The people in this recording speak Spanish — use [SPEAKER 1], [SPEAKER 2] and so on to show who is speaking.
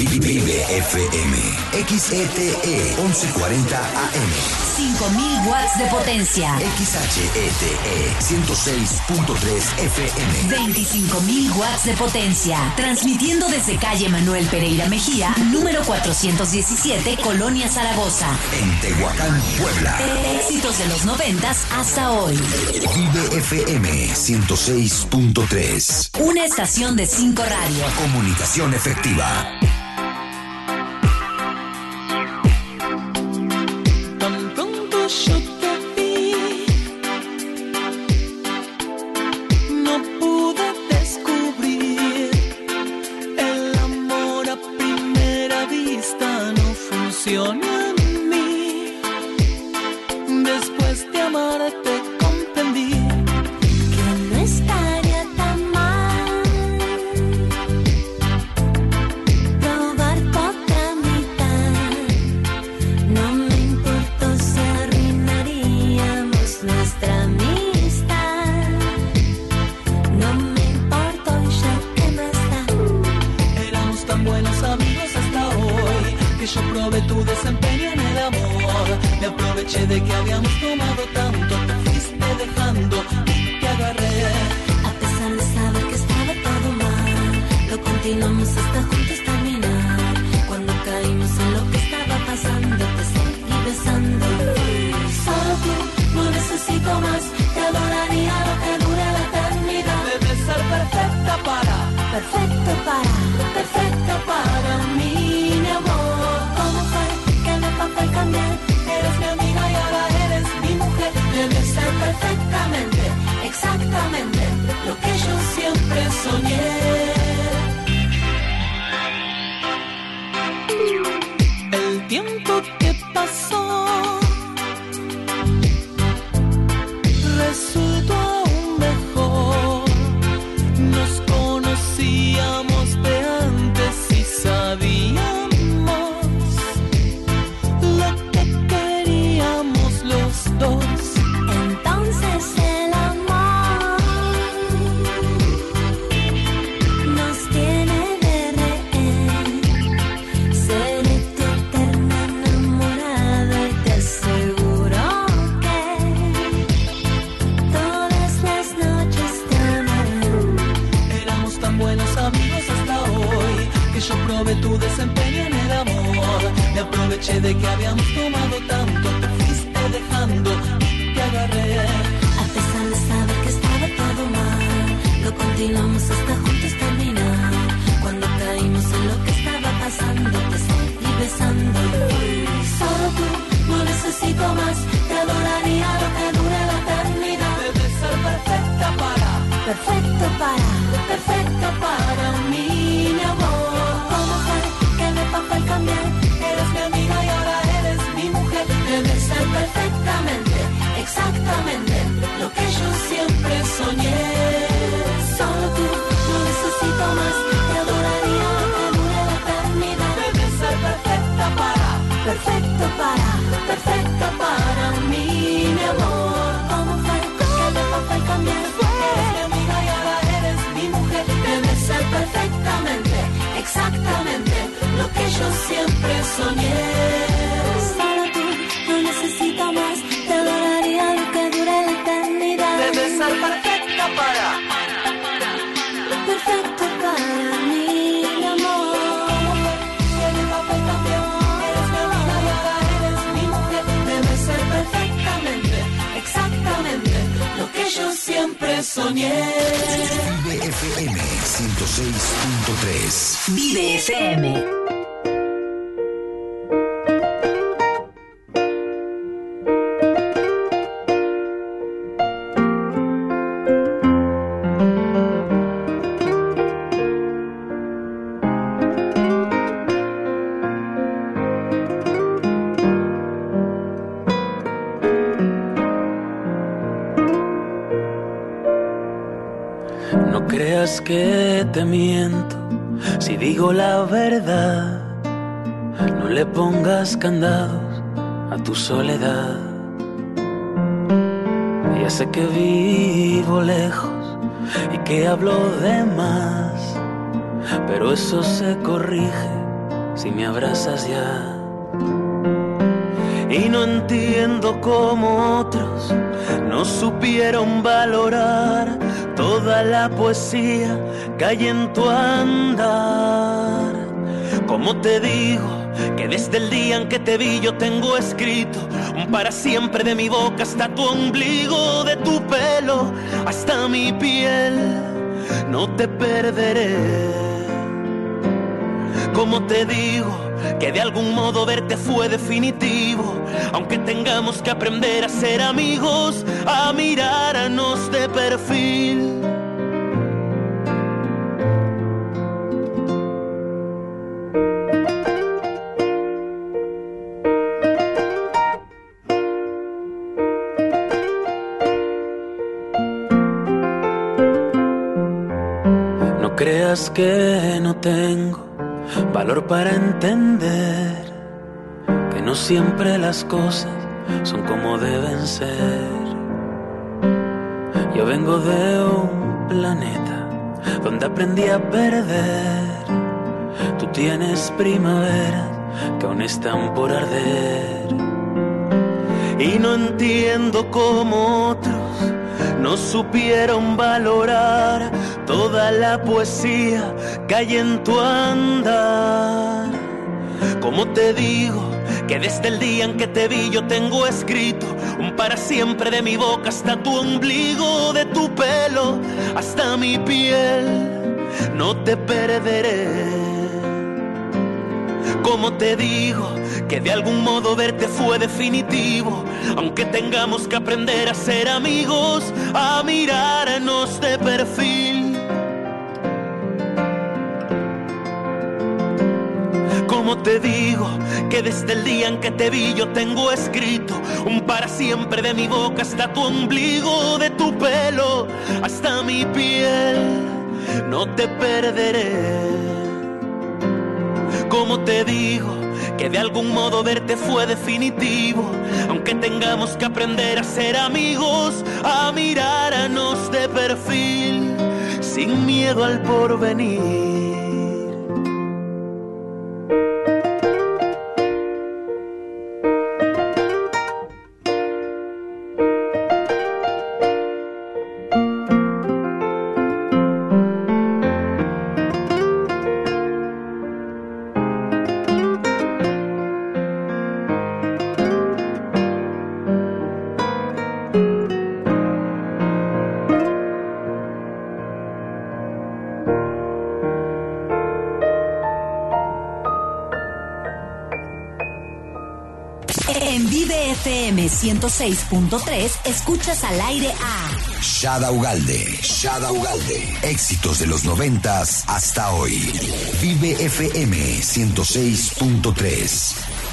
[SPEAKER 1] Vive FM, XETE 1140 AM.
[SPEAKER 2] 5000 watts de potencia.
[SPEAKER 1] XHETE 106.3 FM.
[SPEAKER 2] 25,000 watts de potencia. Transmitiendo desde calle Manuel Pereira Mejía, número 417, Colonia Zaragoza.
[SPEAKER 1] En Tehuacán, Puebla.
[SPEAKER 2] Éxitos de los 90s hasta hoy.
[SPEAKER 1] Vive FM 106.3.
[SPEAKER 2] Una estación de 5 radio.
[SPEAKER 1] Comunicación efectiva. Vive FM 106.3.
[SPEAKER 2] Vive FM.
[SPEAKER 3] Que te miento si digo la verdad. No le pongas candados a tu soledad. Ya sé que vivo lejos y que hablo de más, pero eso se corrige si me abrazas ya. Y no entiendo cómo otros no supieron valorar toda la poesía que hay en tu andar. Como te digo que desde el día en que te vi yo tengo escrito un para siempre de mi boca hasta tu ombligo, de tu pelo hasta mi piel, no te perderé. Como te digo que de algún modo verte fue definitivo, aunque tengamos que aprender a ser amigos, a mirarnos de perfil. No creas que no tengo valor para entender que no siempre las cosas son como deben ser. Yo vengo de un planeta donde aprendí a perder. Tú tienes primaveras que aún están por arder. Y no entiendo cómo otros no supieron valorar toda la poesía que hay en tu andar. Como te digo que desde el día en que te vi yo tengo escrito un para siempre de mi boca hasta tu ombligo, de tu pelo hasta mi piel, no te perderé. Como te digo que de algún modo verte fue definitivo, aunque tengamos que aprender a ser amigos, a mirarnos de perfil. Como te digo que desde el día en que te vi yo tengo escrito un para siempre de mi boca hasta tu ombligo, de tu pelo hasta mi piel, no te perderé. Como te digo que de algún modo verte fue definitivo, aunque tengamos que aprender a ser amigos, a mirarnos de perfil, sin miedo al porvenir.
[SPEAKER 2] En Vive FM 106.3 escuchas al aire a
[SPEAKER 1] Shada Ugalde. Shada Ugalde. Éxitos de los 90s hasta hoy. Vive FM 106.3.